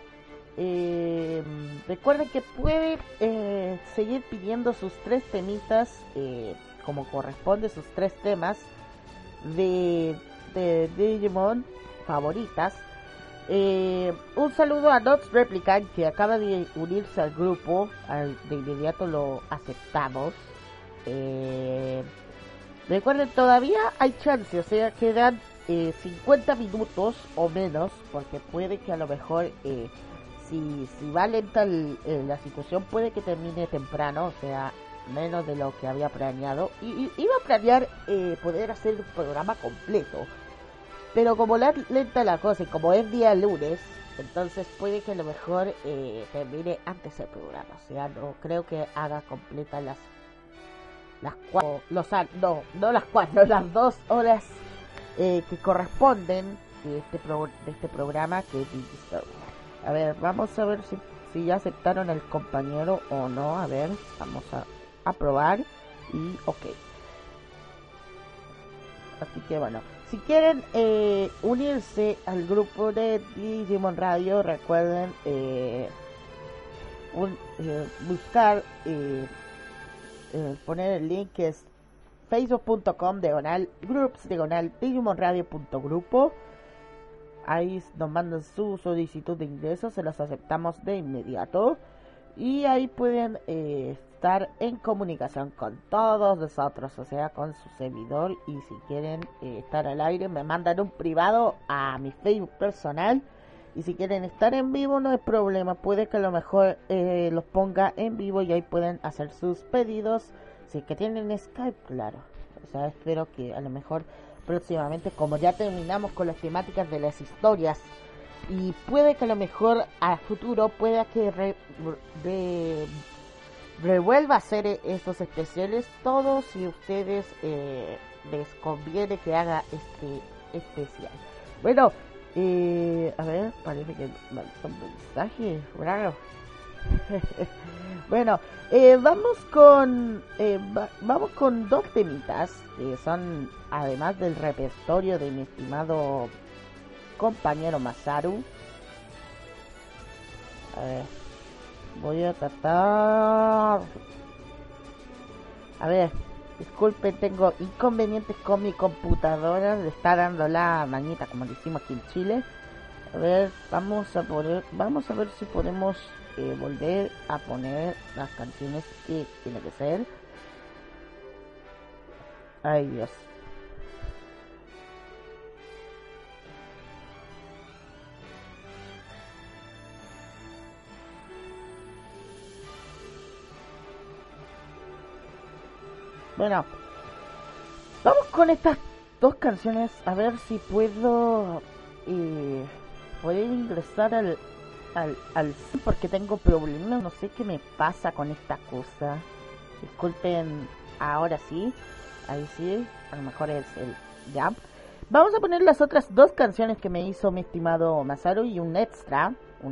Recuerden que puede seguir pidiendo sus 3 temitas, como corresponde, sus 3 temas de Digimon favoritas. Un saludo a Dots Replicant, que acaba de unirse al grupo. De inmediato lo aceptamos. Recuerden, todavía hay chance, o sea, quedan 50 minutos o menos, porque puede que a lo mejor si va lenta la situación, puede que termine temprano, o sea, menos de lo que había planeado. Y iba a planear poder hacer un programa completo, pero como lenta la cosa y como es día lunes, entonces puede que a lo mejor termine antes el programa, o sea, no creo que haga completa las 2 horas que corresponden de este programa, que es Digistory. A ver, vamos a ver si ya aceptaron el compañero o no. A ver, vamos a probar y ok. Así que bueno, si quieren unirse al grupo de Digimon Radio, recuerden buscar, poner el link que es facebook.com/groups/digimonradio.grupo. Ahí nos mandan su solicitud de ingreso, se los aceptamos de inmediato y ahí pueden estar en comunicación con todos nosotros, o sea, con su servidor. Y si quieren estar al aire, me mandan un privado a mi Facebook personal. Y si quieren estar en vivo, no hay problema, puede que a lo mejor los ponga en vivo y ahí pueden hacer sus pedidos, si es que tienen Skype, claro. O sea, espero que a lo mejor próximamente, como ya terminamos con las temáticas de las historias, y puede que a lo mejor a futuro pueda que revuelva a hacer esos especiales, todos, si ustedes les conviene que haga este especial. Bueno, a ver, parece que son mensajes raros. Bueno, vamos con 2 temitas que son, además del repertorio de mi estimado compañero Masaru. A ver, voy a tratar. A ver, disculpen, tengo inconvenientes con mi computadora, le está dando la mañita, como decimos aquí en Chile. A ver, vamos a ver si podemos volver a poner las canciones que tiene que ser. Ay, Dios. Bueno, vamos con estas 2 canciones, a ver si puedo poder ingresar al porque tengo problemas, no sé qué me pasa con esta cosa. Disculpen, ahora sí. Ahí sí, a lo mejor es el ya. Vamos a poner las otras dos canciones que me hizo mi estimado Masaru y un extra.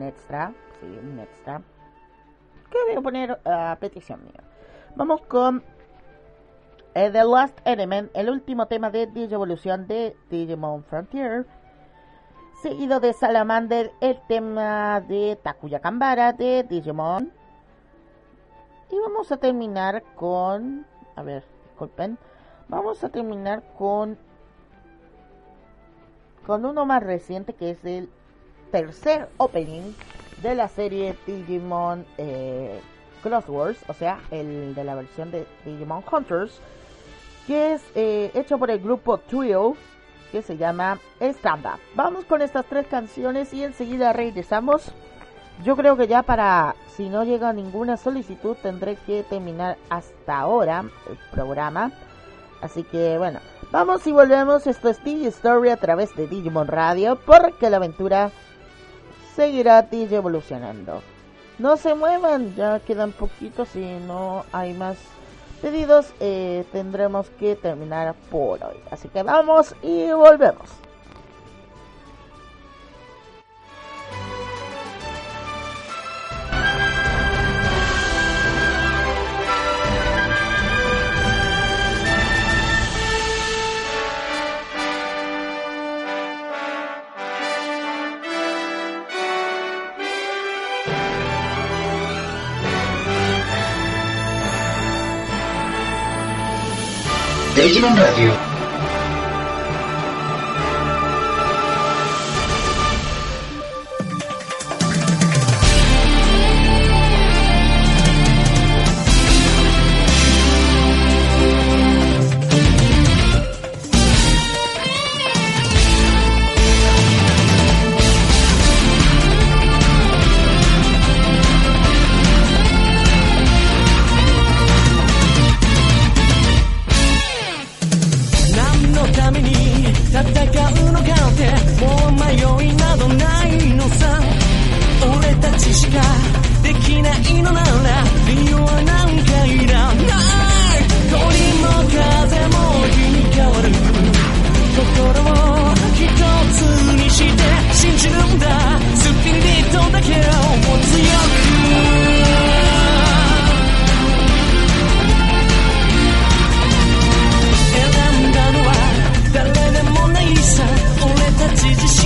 Que voy a poner a petición mía. Vamos con The Last Element, el último tema de Digievolución de Digimon Frontier. Seguido de Salamander, el tema de Takuya Kanbara de Digimon. Y vamos a terminar con... A ver, disculpen. Vamos a terminar con uno más reciente, que es el tercer opening de la serie Digimon Cross Wars, o sea, el de la versión de Digimon Hunters, que es hecho por el grupo Trio, que se llama Stand Up. Vamos con estas tres canciones y enseguida regresamos. Yo creo que ya para, si no llega ninguna solicitud, tendré que terminar hasta ahora el programa. Así que bueno, vamos y volvemos. Esto es Digistory a través de Digimon Radio, porque la aventura seguirá Digievolucionando. No se muevan, ya quedan poquitos y no hay más pedidos. Tendremos que terminar por hoy. Así que vamos y volvemos. Digimon Radio.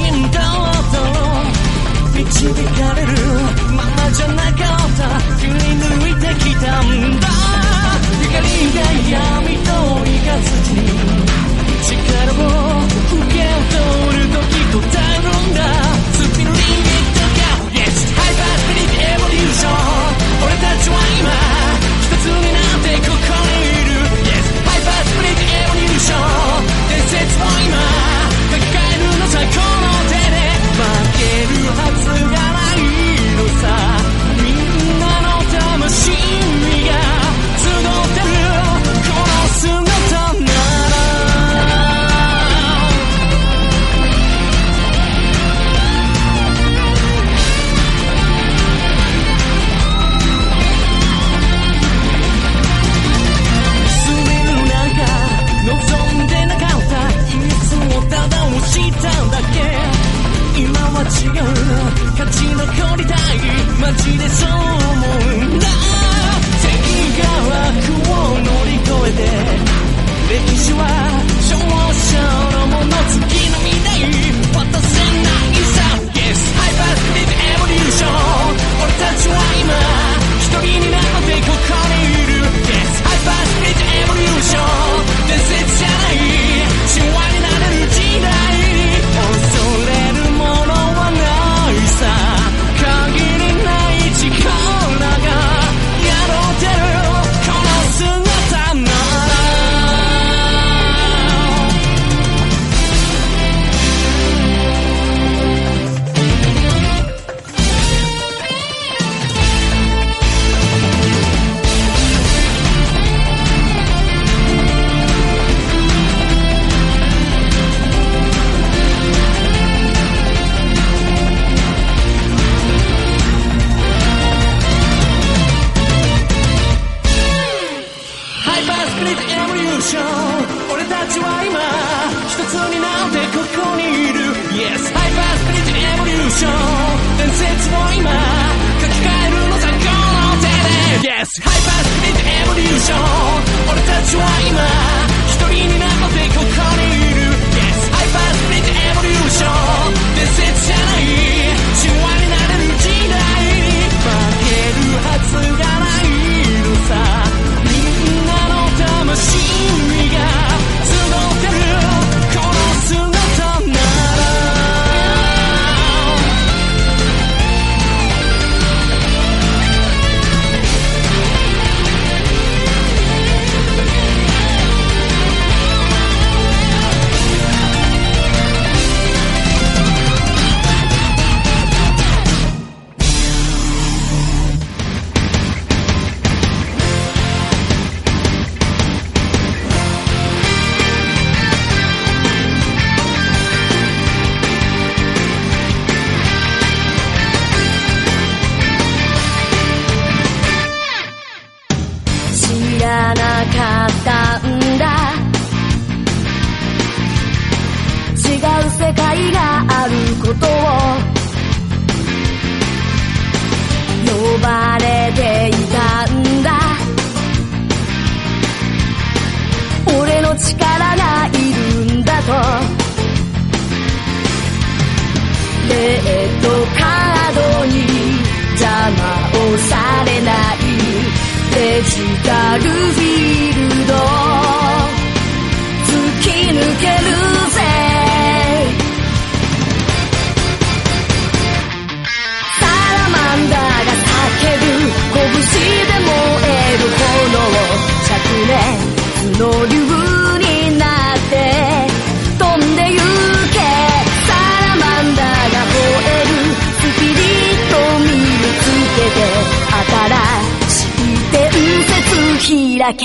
導かれるままじゃなかった君スピリットエボリューション俺たちは今一つになってここにいる Yes ハイパースピリットエボリューション伝説を今書き換えるのさこの手で Yes ハイパースピリットエボリューション俺たちは今一人になってここにいる Yes ハイパースピリットエボリューション伝説じゃない神話になれる時代負けるはずがないのさみんなの魂が集ってるこの姿なら知らなかったんだ違う世界があることを呼ばれていたんだ俺の力がいるんだとレッドカードに邪魔をされないデジタルフィールド突き抜けるぜサラマンダーが叫ぶ拳で燃える炎灼熱の竜になって飛んでゆけサラマンダーが吠えるスピリットを身につけて新しい伝説開け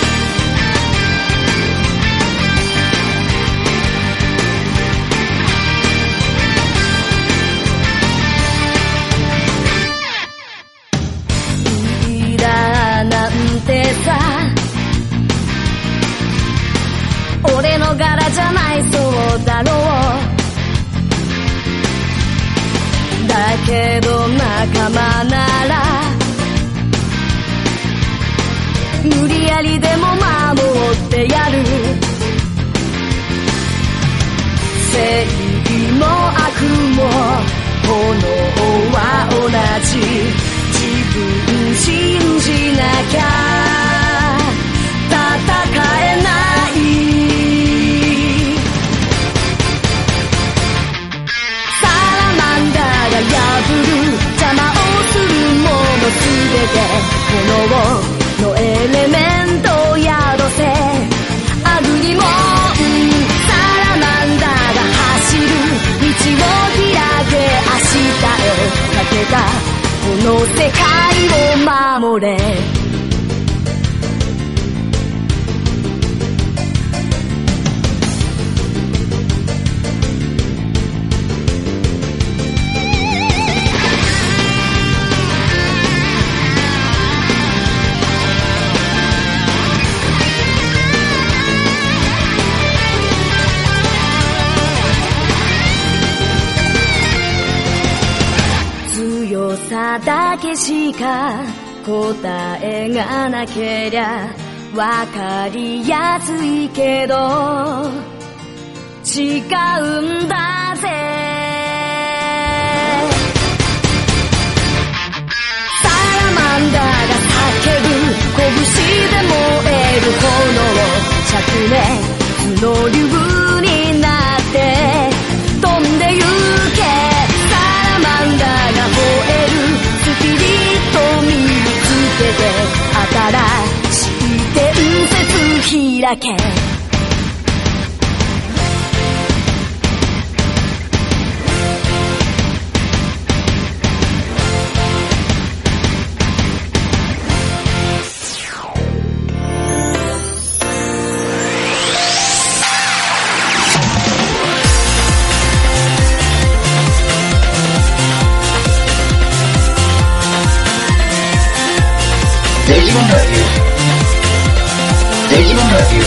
いいだなんてさ俺の柄じゃないそうだろうだけど仲間なら無理やりでも守ってやる正義も悪も炎は同じ自分信じなきゃ戦えないサラマンダーが破る邪魔をするものすべて炎のエレメントを宿せアグリモンサラマンダーが走る道を開け明日へかけたこの世界を守れ強さだけしか答えがなけりゃわかりやすいけど違うんだぜサラマンダーが叫ぶ拳で燃える炎灼熱の竜になって飛んでゆけサラマンダーが吠えるスピリットを身につけて新しい伝説開けデジモンラジオ Digimon Radio.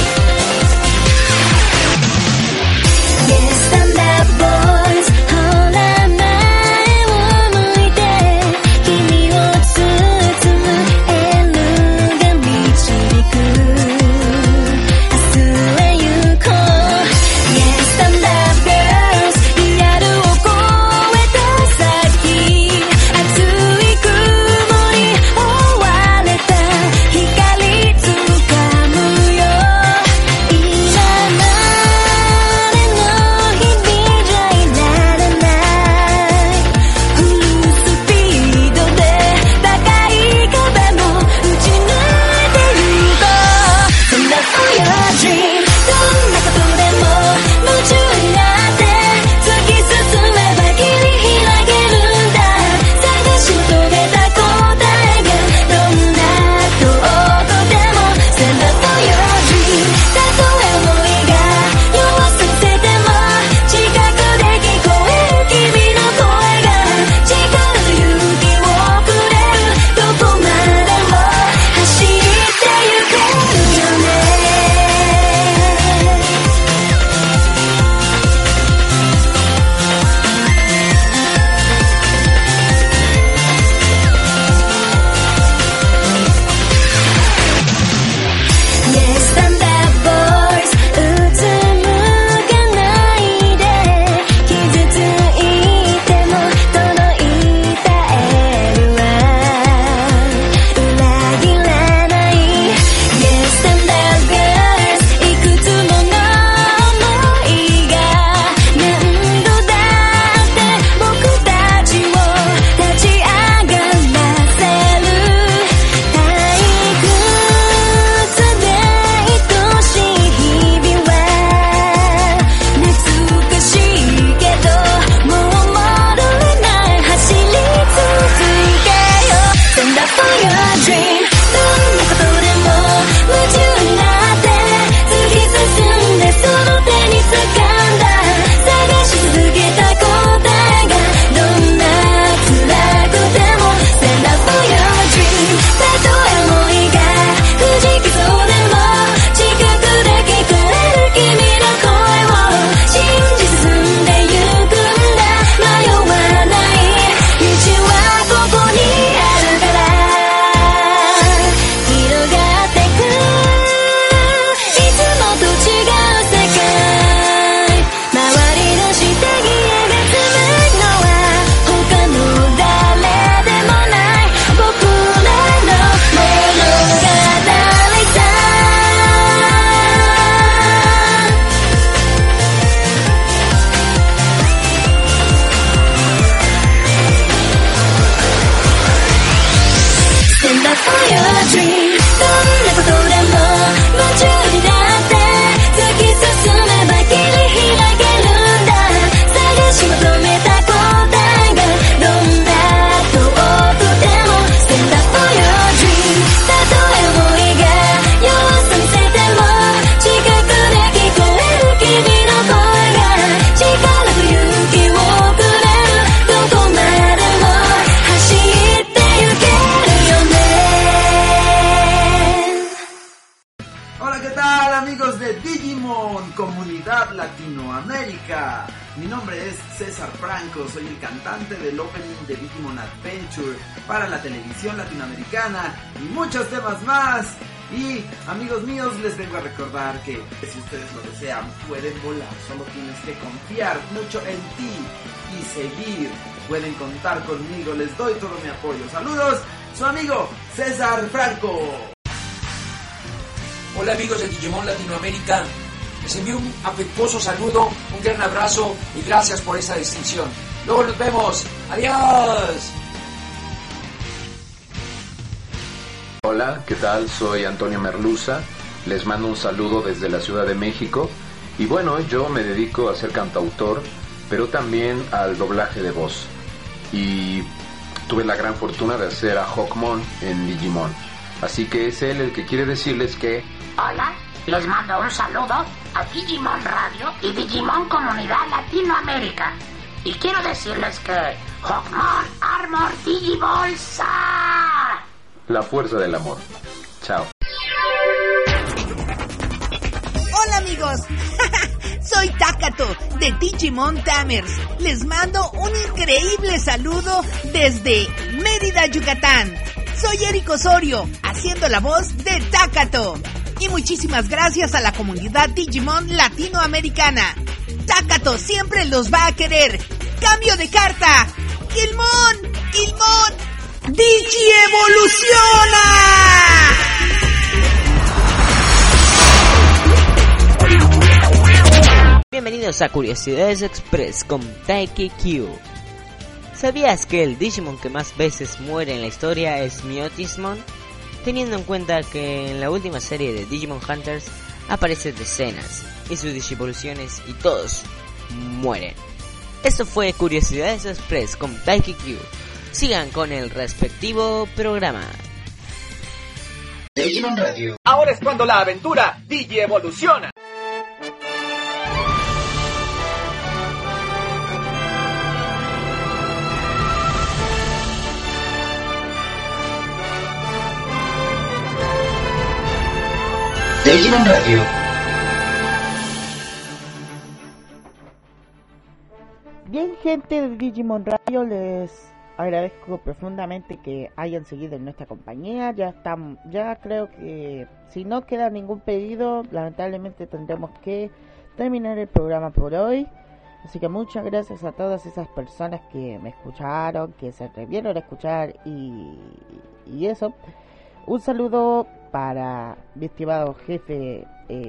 Comunidad Latinoamérica. Mi nombre es César Franco, soy el cantante del opening de Digimon Adventure para la televisión latinoamericana y muchos temas más. Y amigos míos, les vengo a recordar que si ustedes lo desean pueden volar, solo tienes que confiar mucho en ti y seguir. Pueden contar conmigo, les doy todo mi apoyo. Saludos, su amigo César Franco. Hola amigos de Digimon Latinoamérica, les envío un afectuoso saludo, un gran abrazo y gracias por esta distinción. Luego nos vemos, adiós. Hola, ¿qué tal? Soy Antonio Merluza, les mando un saludo desde la Ciudad de México y bueno, yo me dedico a ser cantautor, pero también al doblaje de voz y tuve la gran fortuna de hacer a Hawkmon en Digimon, así que es él el que quiere decirles que... Hola, les mando un saludo a Digimon Radio y Digimon Comunidad Latinoamérica y quiero decirles que Hawkmon Armor Digibolsa. La fuerza del amor. Chao. amigos! Soy Takato de Digimon Tamers. Les mando un increíble saludo desde Mérida, Yucatán. Soy Eric Osorio, haciendo la voz de Takato. Y muchísimas gracias a la comunidad Digimon latinoamericana. Takato siempre los va a querer. ¡Cambio de carta! ¡Gilmon! ¡Digi-evoluciona! Bienvenidos a Curiosidades Express con Taiki Q. ¿Sabías que el Digimon que más veces muere en la historia es Myotismon? Teniendo en cuenta que en la última serie de Digimon Hunters aparecen decenas y sus digivoluciones y todos mueren. Esto fue Curiosidades Express con Taiki Q. Sigan con el respectivo programa. Digimon Radio. Ahora es cuando la aventura Digi-evoluciona. Digimon Radio. Bien, gente de Digimon Radio, les agradezco profundamente que hayan seguido en nuestra compañía. Ya creo que si no queda ningún pedido, lamentablemente tendremos que terminar el programa por hoy. Así que muchas gracias a todas esas personas que me escucharon, que se atrevieron a escuchar y eso. Un saludo para mi estimado jefe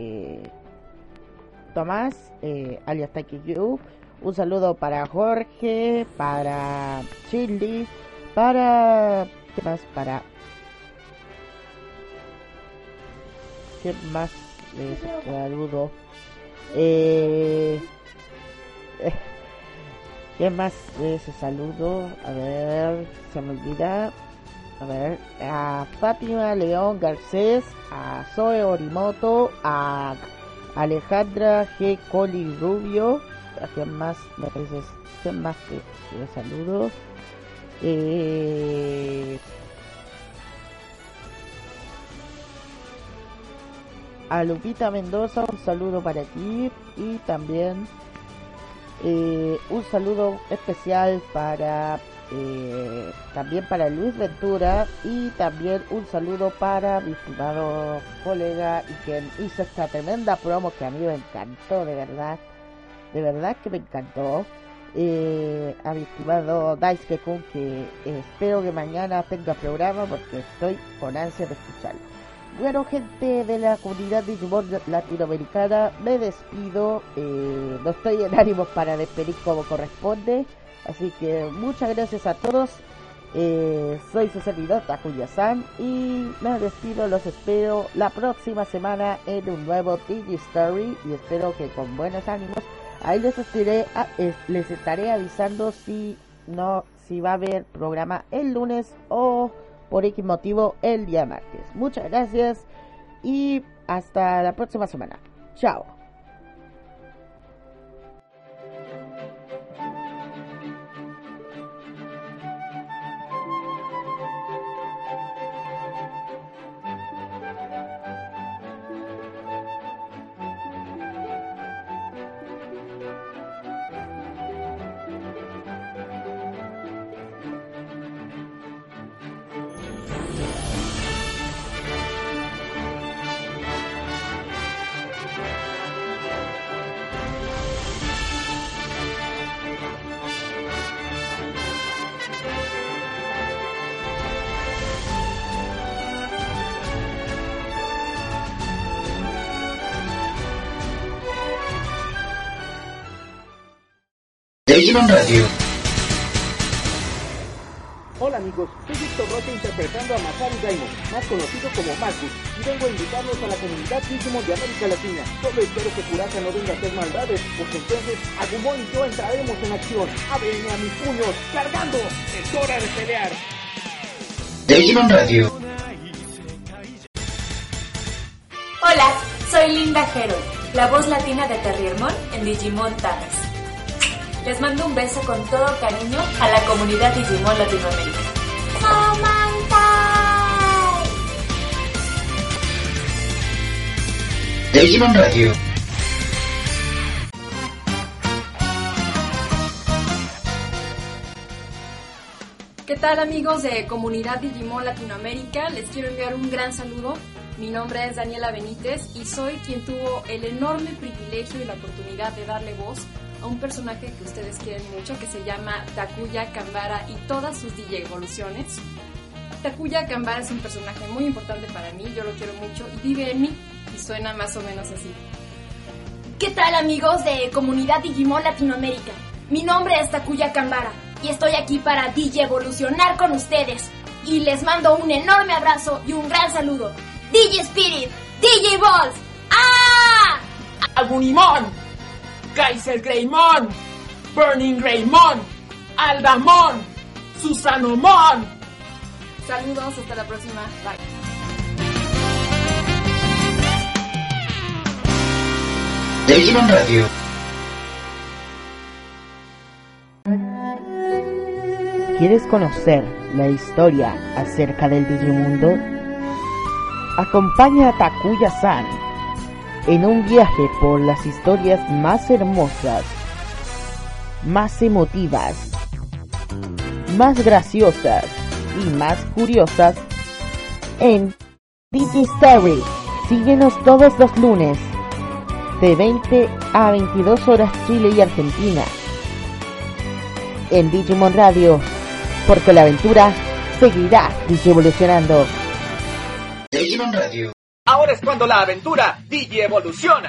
Tomás, alias Taiki Q. Un saludo para Jorge, para Chili, para... ¿Qué más? ¿Qué más? Saludo. ¿Qué más ese saludo? A ver, se me olvida. A ver, a Fátima León Garcés, a Zoe Orimoto, a Alejandra G. Coli Rubio. ¿A quién más me parece? ¿Quién más que saludo? A Lupita Mendoza, un saludo para ti. Y también un saludo especial para también para Luis Ventura, y también un saludo para mi estimado colega y quien hizo esta tremenda promo que a mí me encantó, de verdad que me encantó, a mi estimado Daisuke-kun, que espero que mañana tenga programa porque estoy con ansia de escucharlo. Bueno, gente de la comunidad Digimon latinoamericana, me despido, no estoy en ánimos para despedir como corresponde. Así que muchas gracias a todos. Soy su servidor Takuya-san y me despido. Los espero la próxima semana en un nuevo Digi Story y espero que con buenos ánimos. Ahí les estaré avisando si va a haber programa el lunes o por X motivo el día martes. Muchas gracias y hasta la próxima semana. Chao. Digimon Radio. Hola amigos, soy Víctor Rocha interpretando a Masaru Daimon, más conocido como Marcus, y vengo a invitarlos a la comunidad Digimon de América Latina. Solo espero que Kurasa no venga a hacer maldades, porque entonces Agumon y yo entraremos en acción. ¡Ábrenme a mis puños! ¡Cargando! ¡Es hora de pelear! Digimon Radio. Hola, soy Linda Herold, la voz latina de Terriermon en Digimon Tamers. Les mando un beso con todo cariño a la comunidad Digimon Latinoamérica. Digimon Radio. tal amigos de Comunidad Digimon Latinoamérica? Les quiero enviar un gran saludo. Mi nombre es Daniela Benítez y soy quien tuvo el enorme privilegio y la oportunidad de darle voz a un personaje que ustedes quieren mucho, que se llama Takuya Kanbara y todas sus DJ evoluciones. Takuya Kanbara es un personaje muy importante para mí, yo lo quiero mucho y vive en mí, y suena más o menos así. ¿Qué tal amigos de Comunidad Digimon Latinoamérica? Mi nombre es Takuya Kanbara y estoy aquí para DJ evolucionar con ustedes. Y les mando un enorme abrazo y un gran saludo. DJ Spirit, DJ Balls, ¡ah! Agunimon, Kaiser Greymon, Burning Greymon, Aldamon, Susanomon. Saludos, hasta la próxima, bye. Digimon Radio. ¿Quieres conocer la historia acerca del Digimundo? Acompaña a Takuya-san en un viaje por las historias más hermosas, más emotivas, más graciosas y más curiosas en DigiStory. Síguenos todos los lunes de 20 a 22 horas Chile y Argentina en Digimon Radio, porque la aventura seguirá evolucionando. Digimon Radio. Ahora es cuando la aventura Digi evoluciona.